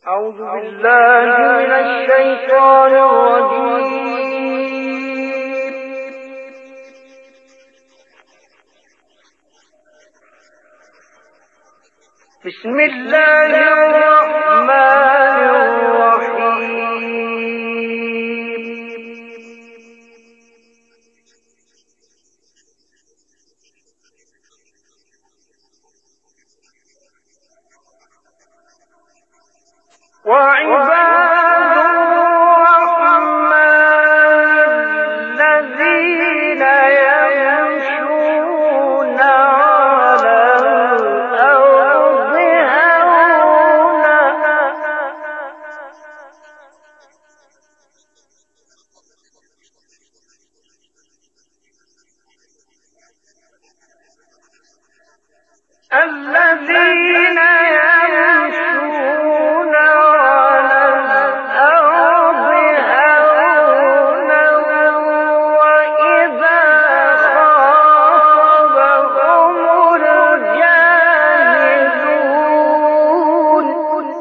أعوذ بالله من الشيطان الرجيم. بسم الله الرحمن الرحيم. وعباد الرحمن الذين يمشون على الأرض هونا الذين يمشون على الأرض هونا وإذا خاطبهم الجاهلون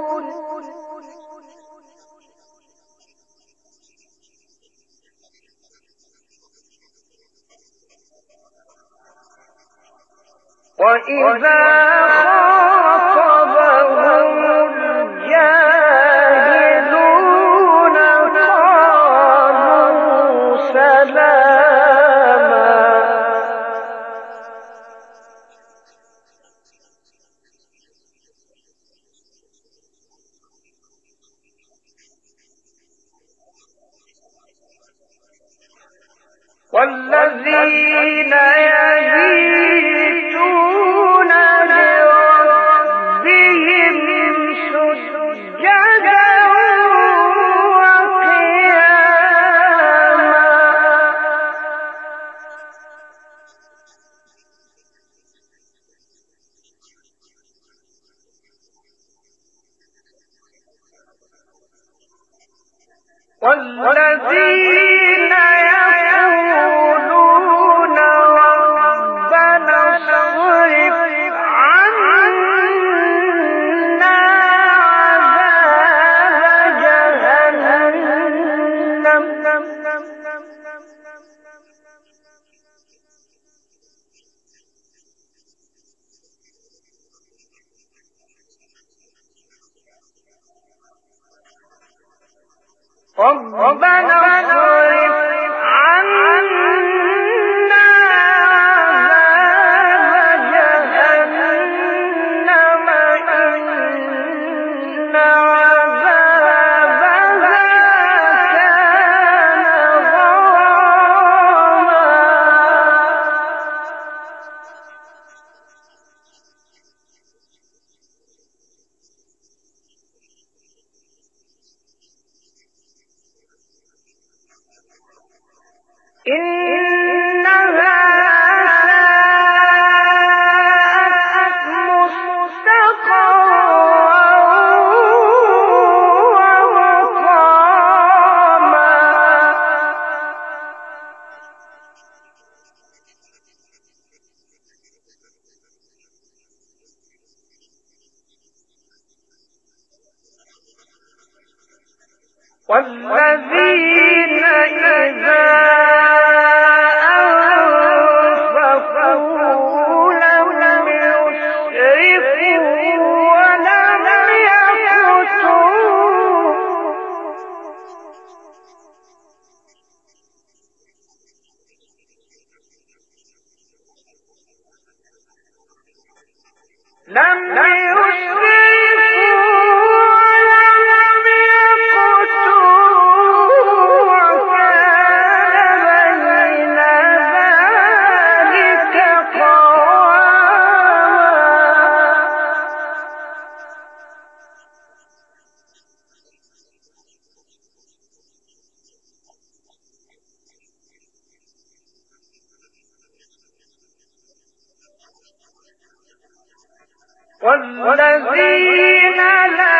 قالوا سلاما والذين يبيتون لربهم سجدا وقياما والذين يقولون ربنا اصرف عنا عذاب جهنم ربنا اصرف عنا عذاب جهنم إن عذابها كان غراما إنها ساءت مستقرا ومقاما والذين إذا أنفقوا لم يسرفوا ولم يقتروا وكان بين ذلك قواما والذين لا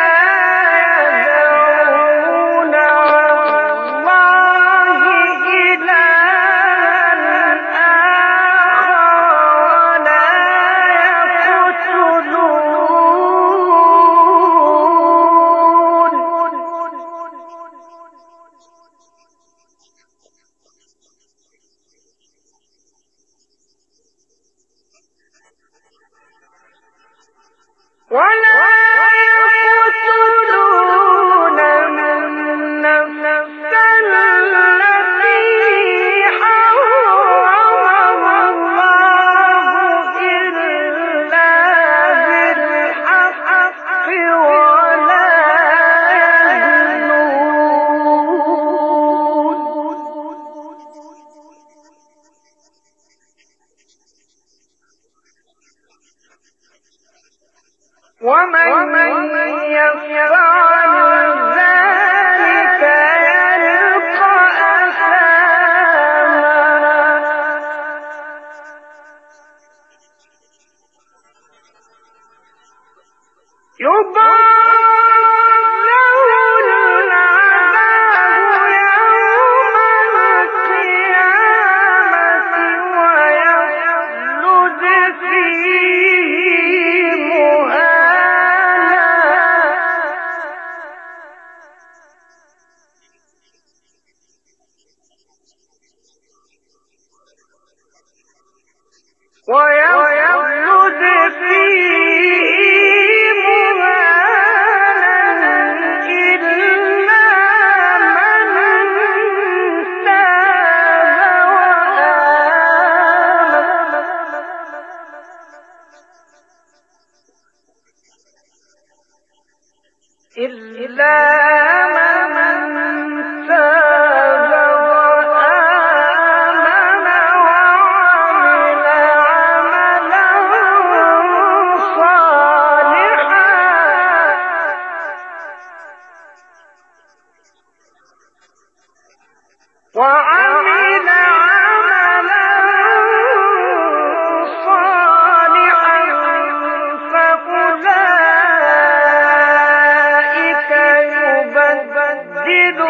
يدعون مع الله إلها آخر ولا يقتلون إلا من تاب وآمن وعمل عملا صالحا فأولئك يبدل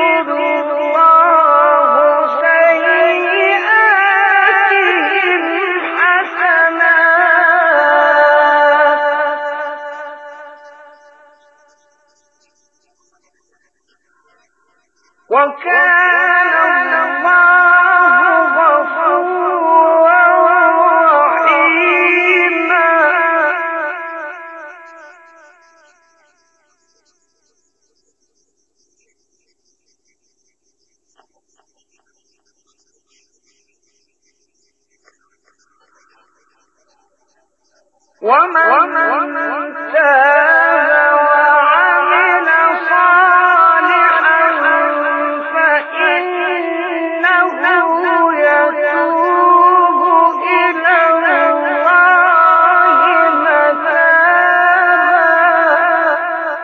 الله سيئاتهم حسنات وكان الله غفورا رحيما. ومن تاب وعمل صالحا فإنه يتوب إلى الله متابا.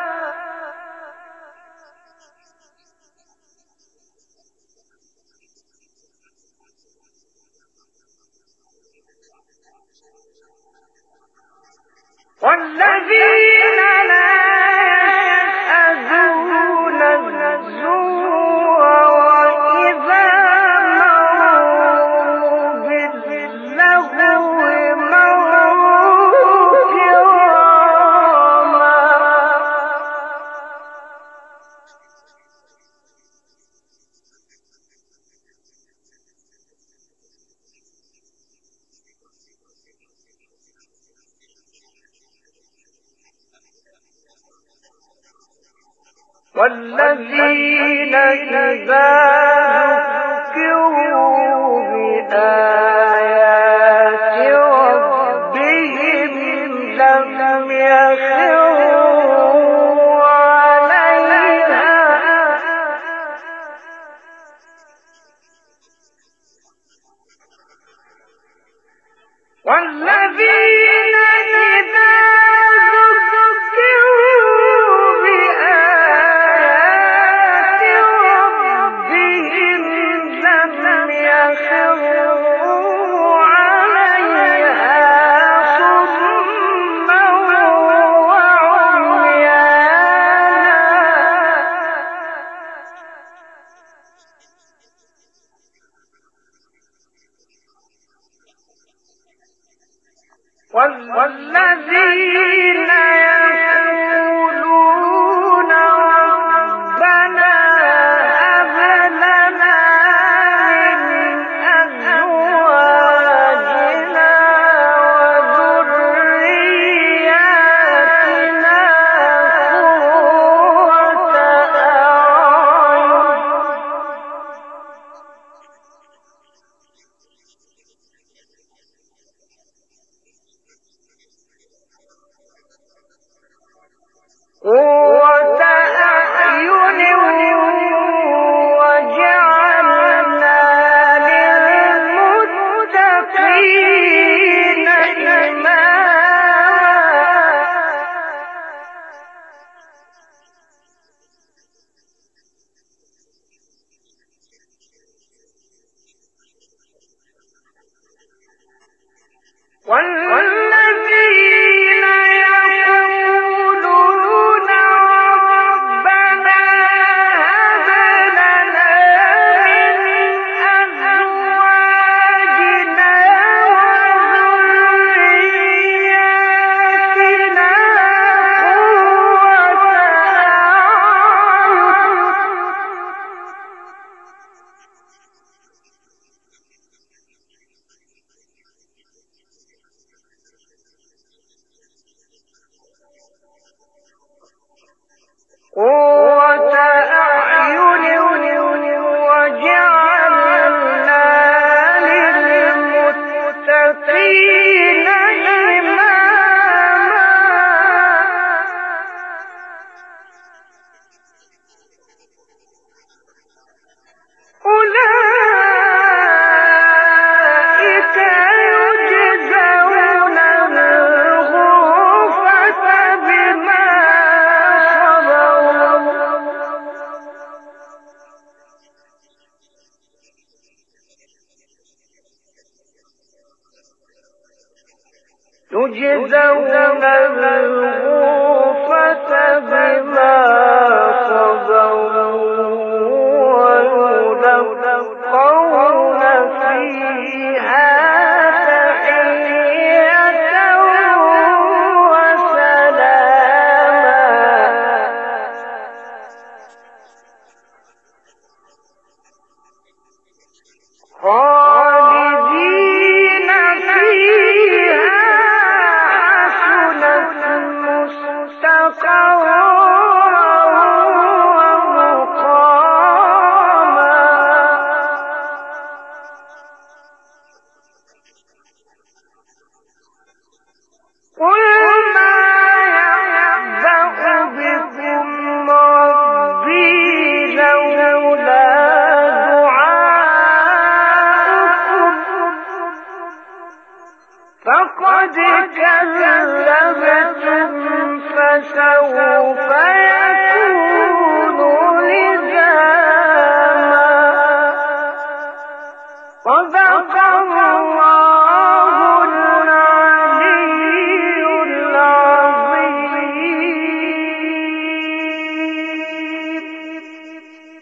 والذين لا يشهدون الزور وإذا مروا باللغو مروا كراما. والذين إذا ذكروا بآيات ربهم لم يخروا عليها والذين إذا والذين يقولون ربنا هب لنا من أزواجنا وذرياتنا قرة أعين وجعلنا للمتقين إماما. والذين يقولون ربنا هب لنا من أزواجنا وذرياتنا قرة أعين وجعلنا للمتقين إماما. تجزون الغرفة بما صبروا ويلقون فيها تحية وسلاما خالدين فيها حسنت مستقرا ومقاما قل ما يعبأ بكم ربي لولا فقد كذبتم فسوف يكون